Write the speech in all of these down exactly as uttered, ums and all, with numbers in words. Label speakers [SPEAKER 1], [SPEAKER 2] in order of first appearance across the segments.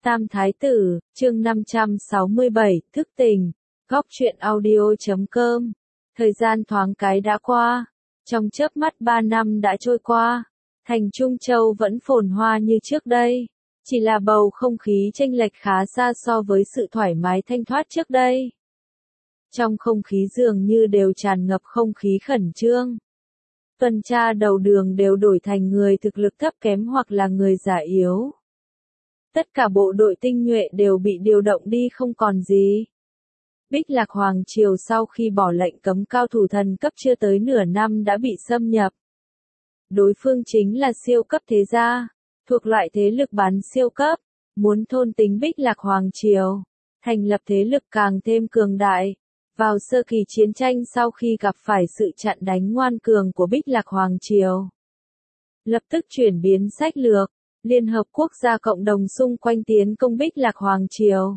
[SPEAKER 1] Tam Thái Tử, chương năm trăm sáu mươi bảy, thức tình, góc truyện audio chấm com. Thời gian thoáng cái đã qua, trong chớp mắt ba năm đã trôi qua, thành Trung Châu vẫn phồn hoa như trước đây, chỉ là bầu không khí chênh lệch khá xa so với sự thoải mái thanh thoát trước đây. Trong không khí dường như đều tràn ngập không khí khẩn trương. Tuần tra đầu đường đều đổi thành người thực lực thấp kém hoặc là người già yếu. Tất cả bộ đội tinh nhuệ đều bị điều động đi không còn gì. Bích Lạc Hoàng Triều sau khi bỏ lệnh cấm cao thủ thần cấp chưa tới nửa năm đã bị xâm nhập. Đối phương chính là siêu cấp thế gia, thuộc loại thế lực bán siêu cấp, muốn thôn tính Bích Lạc Hoàng Triều, thành lập thế lực càng thêm cường đại. Vào sơ kỳ chiến tranh sau khi gặp phải sự chặn đánh ngoan cường của Bích Lạc Hoàng Triều, lập tức chuyển biến sách lược, Liên Hợp Quốc gia cộng đồng xung quanh tiến công Bích Lạc Hoàng Triều.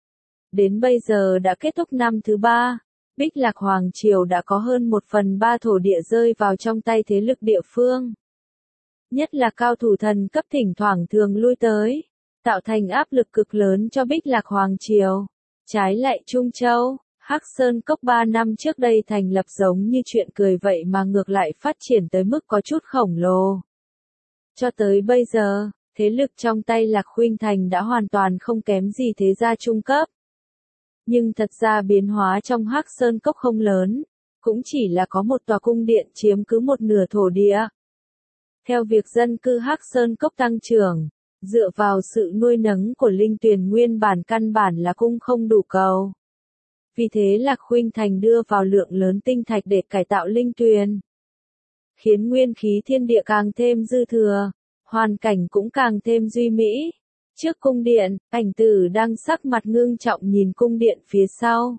[SPEAKER 1] Đến bây giờ đã kết thúc năm thứ ba, Bích Lạc Hoàng Triều đã có hơn một phần ba thổ địa rơi vào trong tay thế lực địa phương. Nhất là cao thủ thần cấp thỉnh thoảng thường lui tới, tạo thành áp lực cực lớn cho Bích Lạc Hoàng Triều. Trái lại Trung Châu, Hắc Sơn Cốc ba năm trước đây thành lập giống như chuyện cười vậy mà ngược lại phát triển tới mức có chút khổng lồ. Cho tới bây giờ, thế lực trong tay Lạc Khuynh Thành đã hoàn toàn không kém gì thế gia trung cấp. Nhưng thật ra biến hóa trong Hắc Sơn Cốc không lớn, cũng chỉ là có một tòa cung điện chiếm cứ một nửa thổ địa. Theo việc dân cư Hắc Sơn Cốc tăng trưởng, dựa vào sự nuôi nấng của linh tuyền nguyên bản căn bản là cung không đủ cầu. Vì thế Lạc Khuynh Thành đưa vào lượng lớn tinh thạch để cải tạo linh tuyền, khiến nguyên khí thiên địa càng thêm dư thừa, hoàn cảnh cũng càng thêm duy mỹ. Trước cung điện, Ảnh Tử đang sắc mặt ngưng trọng nhìn cung điện phía sau.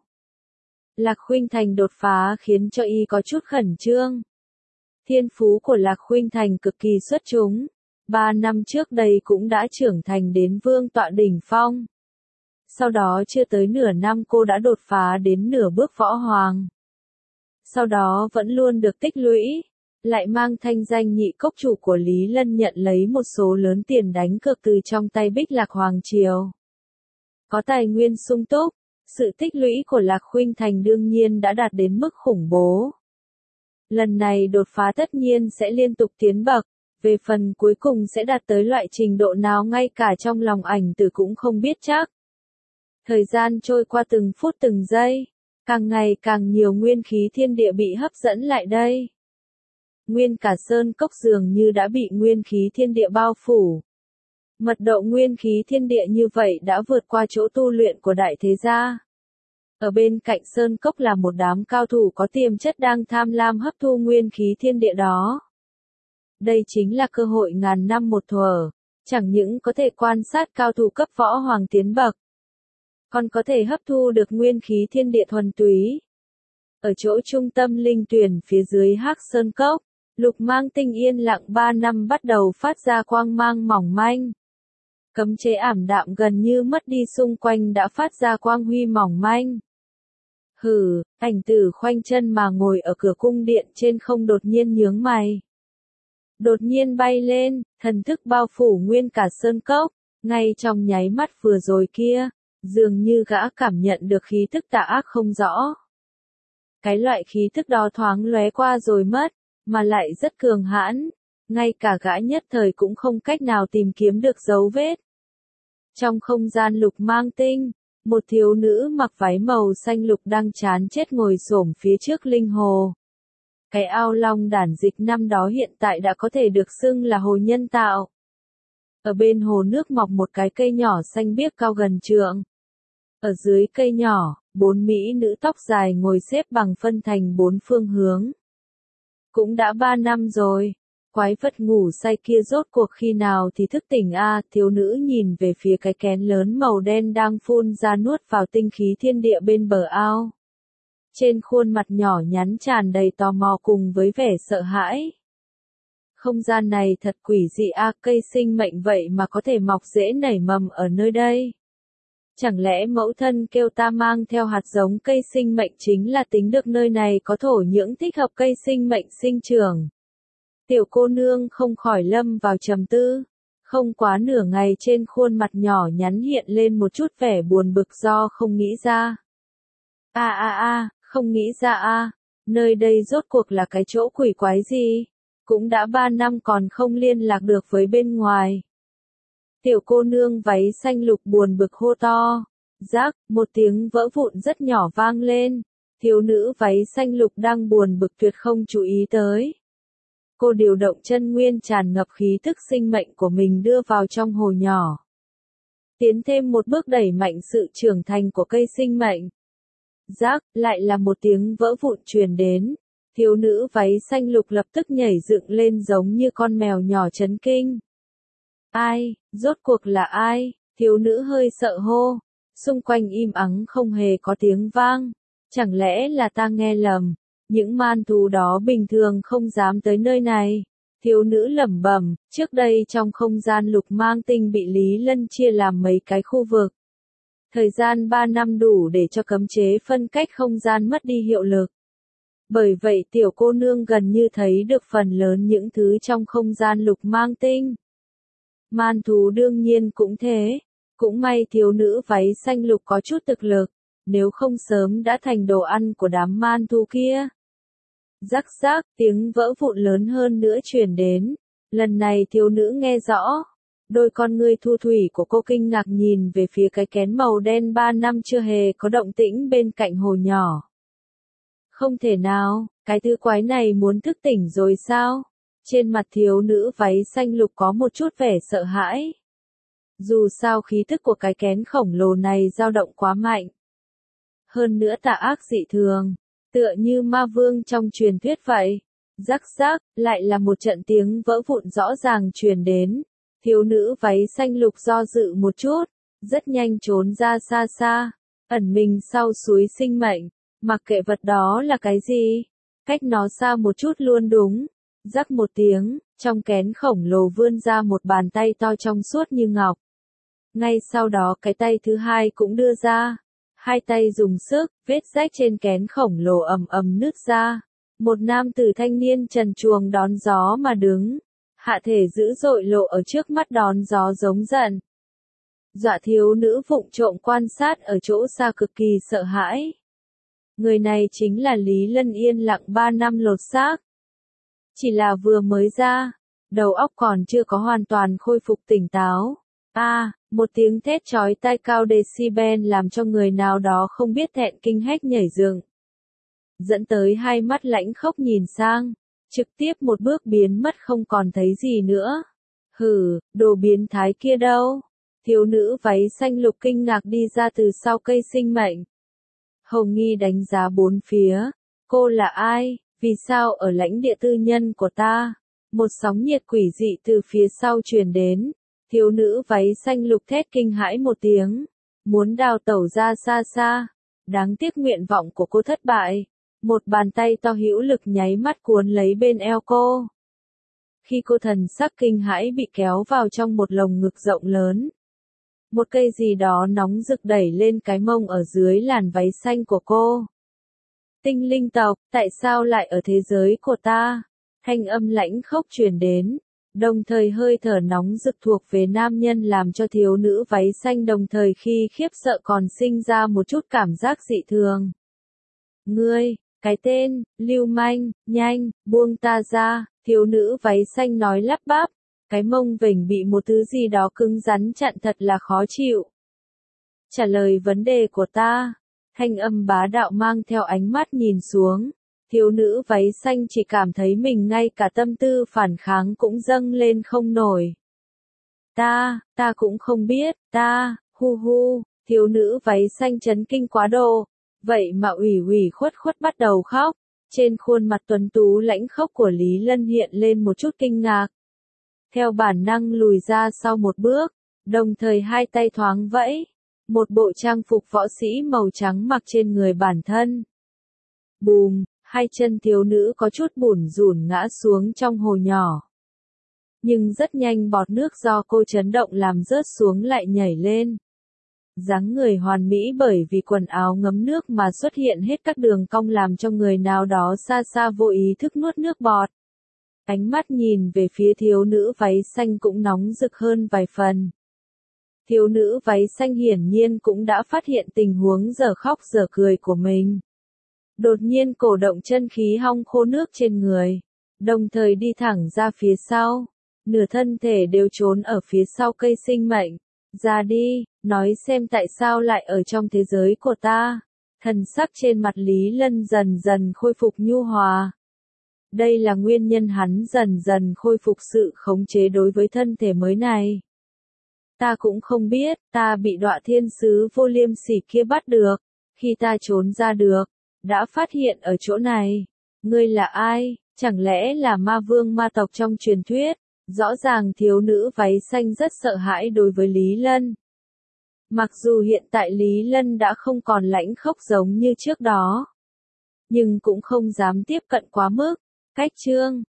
[SPEAKER 1] Lạc Khuynh Thành đột phá khiến cho y có chút khẩn trương. Thiên phú của Lạc Khuynh Thành cực kỳ xuất chúng, ba năm trước đây cũng đã trưởng thành đến vương tọa đỉnh phong. Sau đó chưa tới nửa năm cô đã đột phá đến nửa bước võ hoàng. Sau đó vẫn luôn được tích lũy, lại mang thanh danh nhị cốc chủ của Lý Lân nhận lấy một số lớn tiền đánh cược từ trong tay Bích Lạc Hoàng Triều. Có tài nguyên sung túc, sự tích lũy của Lạc Khuynh Thành đương nhiên đã đạt đến mức khủng bố. Lần này đột phá tất nhiên sẽ liên tục tiến bậc, về phần cuối cùng sẽ đạt tới loại trình độ nào ngay cả trong lòng Ảnh Tử cũng không biết chắc. Thời gian trôi qua từng phút từng giây, càng ngày càng nhiều nguyên khí thiên địa bị hấp dẫn lại đây. Nguyên cả sơn cốc dường như đã bị nguyên khí thiên địa bao phủ. Mật độ nguyên khí thiên địa như vậy đã vượt qua chỗ tu luyện của đại thế gia. Ở bên cạnh sơn cốc là một đám cao thủ có tiềm chất đang tham lam hấp thu nguyên khí thiên địa đó. Đây chính là cơ hội ngàn năm một thuở, chẳng những có thể quan sát cao thủ cấp võ hoàng tiến bậc, còn có thể hấp thu được nguyên khí thiên địa thuần túy. Ở chỗ trung tâm linh tuyền phía dưới Hắc Sơn Cốc, Lục Mang Tinh yên lặng ba năm bắt đầu phát ra quang mang mỏng manh. Cấm chế ảm đạm gần như mất đi xung quanh đã phát ra quang huy mỏng manh. Hừ, Ảnh Tử khoanh chân mà ngồi ở cửa cung điện trên không đột nhiên nhướng mày. Đột nhiên bay lên, thần thức bao phủ nguyên cả sơn cốc, ngay trong nháy mắt vừa rồi kia, dường như gã cảm nhận được khí tức tà ác không rõ. Cái loại khí tức đó thoáng lóe qua rồi mất, mà lại rất cường hãn, ngay cả gã nhất thời cũng không cách nào tìm kiếm được dấu vết. Trong không gian Lục Mang Tinh, một thiếu nữ mặc váy màu xanh lục đang chán chết ngồi xổm phía trước linh hồ. Cái ao long đản dịch năm đó hiện tại đã có thể được xưng là hồ nhân tạo. Ở bên hồ nước mọc một cái cây nhỏ xanh biếc cao gần trượng. Ở dưới cây nhỏ, bốn mỹ nữ tóc dài ngồi xếp bằng phân thành bốn phương hướng. Cũng đã ba năm rồi, quái vật ngủ say kia rốt cuộc khi nào thì thức tỉnh a? À, thiếu nữ nhìn về phía cái kén lớn màu đen đang phun ra nuốt vào tinh khí thiên địa bên bờ ao. Trên khuôn mặt nhỏ nhắn tràn đầy tò mò cùng với vẻ sợ hãi. Không gian này thật quỷ dị a, à, cây sinh mệnh vậy mà có thể mọc rễ nảy mầm ở nơi đây. Chẳng lẽ mẫu thân kêu ta mang theo hạt giống cây sinh mệnh chính là tính được nơi này có thổ nhưỡng thích hợp cây sinh mệnh sinh trưởng. Tiểu cô nương không khỏi lâm vào trầm tư. Không quá nửa ngày trên khuôn mặt nhỏ nhắn hiện lên một chút vẻ buồn bực do không nghĩ ra. A a a, không nghĩ ra a, nơi đây rốt cuộc là cái chỗ quỷ quái gì? Cũng đã ba năm còn không liên lạc được với bên ngoài. Tiểu cô nương váy xanh lục buồn bực hô to. Rắc, một tiếng vỡ vụn rất nhỏ vang lên. Thiếu nữ váy xanh lục đang buồn bực tuyệt không chú ý tới. Cô điều động chân nguyên tràn ngập khí tức sinh mệnh của mình đưa vào trong hồ nhỏ. Tiến thêm một bước đẩy mạnh sự trưởng thành của cây sinh mệnh. Rắc, lại là một tiếng vỡ vụn truyền đến. Thiếu nữ váy xanh lục lập tức nhảy dựng lên giống như con mèo nhỏ chấn kinh. Ai, rốt cuộc là ai? Thiếu nữ hơi sợ hô. Xung quanh im ắng không hề có tiếng vang. Chẳng lẽ là ta nghe lầm? Những man thú đó bình thường không dám tới nơi này. Thiếu nữ lẩm bẩm, trước đây trong không gian lục mang tinh bị Lý Lân chia làm mấy cái khu vực. Thời gian ba năm đủ để cho cấm chế phân cách không gian mất đi hiệu lực. Bởi vậy tiểu cô nương gần như thấy được phần lớn những thứ trong không gian lục mang tinh. Man thú đương nhiên cũng thế. Cũng may thiếu nữ váy xanh lục có chút thực lực. Nếu không sớm đã thành đồ ăn của đám man thú kia. Rắc rắc, tiếng vỡ vụn lớn hơn nữa truyền đến. Lần này thiếu nữ nghe rõ. Đôi con ngươi thu thủy của cô kinh ngạc nhìn về phía cái kén màu đen ba năm chưa hề có động tĩnh bên cạnh hồ nhỏ. Không thể nào, cái thứ quái này muốn thức tỉnh rồi sao? Trên mặt thiếu nữ váy xanh lục có một chút vẻ sợ hãi. Dù sao khí thức của cái kén khổng lồ này dao động quá mạnh. Hơn nữa tà ác dị thường, tựa như ma vương trong truyền thuyết vậy. Rắc rắc, lại là một trận tiếng vỡ vụn rõ ràng truyền đến. Thiếu nữ váy xanh lục do dự một chút, rất nhanh trốn ra xa xa, ẩn mình sau suối sinh mệnh, mặc kệ vật đó là cái gì, cách nó xa một chút luôn đúng. Rắc một tiếng, trong kén khổng lồ vươn ra một bàn tay to trong suốt như ngọc. Ngay sau đó cái tay thứ hai cũng đưa ra, hai tay dùng sức, vết rách trên kén khổng lồ ầm ầm nứt ra. Một nam tử thanh niên trần truồng đón gió mà đứng. Hạ thể dữ dội lộ ở trước mắt đón gió giống giận. Dọa thiếu nữ vụng trộm quan sát ở chỗ xa cực kỳ sợ hãi. Người này chính là Lý Lân yên lặng ba năm lột xác. Chỉ là vừa mới ra, đầu óc còn chưa có hoàn toàn khôi phục tỉnh táo. A, à, một tiếng thét chói tai cao decibel làm cho người nào đó không biết thẹn kinh hét nhảy dựng. Dẫn tới hai mắt lãnh khốc nhìn sang. Trực tiếp một bước biến mất không còn thấy gì nữa. Hừ, đồ biến thái kia đâu? Thiếu nữ váy xanh lục kinh ngạc đi ra từ sau cây sinh mệnh. Hồng nghi đánh giá bốn phía. Cô là ai? Vì sao ở lãnh địa tư nhân của ta? Một sóng nhiệt quỷ dị từ phía sau truyền đến. Thiếu nữ váy xanh lục thét kinh hãi một tiếng. Muốn đào tẩu ra xa xa. Đáng tiếc nguyện vọng của cô thất bại. Một bàn tay to hữu lực nháy mắt cuốn lấy bên eo cô. Khi cô thần sắc kinh hãi bị kéo vào trong một lồng ngực rộng lớn. Một cây gì đó nóng rực đẩy lên cái mông ở dưới làn váy xanh của cô. Tinh linh tộc, tại sao lại ở thế giới của ta? Thanh âm lãnh khốc truyền đến. Đồng thời hơi thở nóng rực thuộc về nam nhân làm cho thiếu nữ váy xanh đồng thời khi khiếp sợ còn sinh ra một chút cảm giác dị thường. Ngươi, cái tên, lưu manh, nhanh, buông ta ra, thiếu nữ váy xanh nói lắp bắp, cái mông vểnh bị một thứ gì đó cứng rắn chặn thật là khó chịu. Trả lời vấn đề của ta, thanh âm bá đạo mang theo ánh mắt nhìn xuống, thiếu nữ váy xanh chỉ cảm thấy mình ngay cả tâm tư phản kháng cũng dâng lên không nổi. Ta, ta cũng không biết, ta, hu hu, thiếu nữ váy xanh chấn kinh quá độ. Vậy mà ủy ủy khuất khuất bắt đầu khóc, trên khuôn mặt tuấn tú lãnh khốc của Lý Lân hiện lên một chút kinh ngạc. Theo bản năng lùi ra sau một bước, đồng thời hai tay thoáng vẫy, một bộ trang phục võ sĩ màu trắng mặc trên người bản thân. Bùm, hai chân thiếu nữ có chút bủn rủn ngã xuống trong hồ nhỏ. Nhưng rất nhanh bọt nước do cô chấn động làm rớt xuống lại nhảy lên. Dáng người hoàn mỹ bởi vì quần áo ngấm nước mà xuất hiện hết các đường cong làm cho người nào đó xa xa vô ý thức nuốt nước bọt. Ánh mắt nhìn về phía thiếu nữ váy xanh cũng nóng rực hơn vài phần. Thiếu nữ váy xanh hiển nhiên cũng đã phát hiện tình huống dở khóc dở cười của mình. Đột nhiên cổ động chân khí hong khô nước trên người, đồng thời đi thẳng ra phía sau, nửa thân thể đều trốn ở phía sau cây sinh mệnh. Ra đi, nói xem tại sao lại ở trong thế giới của ta. Thần sắc trên mặt Lý Lân dần dần khôi phục nhu hòa. Đây là nguyên nhân hắn dần dần khôi phục sự khống chế đối với thân thể mới này. Ta cũng không biết, ta bị Đọa Thiên Sứ Vô Liêm Sỉ kia bắt được. Khi ta trốn ra được, đã phát hiện ở chỗ này. Ngươi là ai? Chẳng lẽ là ma vương ma tộc trong truyền thuyết? Rõ ràng thiếu nữ váy xanh rất sợ hãi đối với Lý Lân. Mặc dù hiện tại Lý Lân đã không còn lãnh khốc giống như trước đó, nhưng cũng không dám tiếp cận quá mức. Cách chương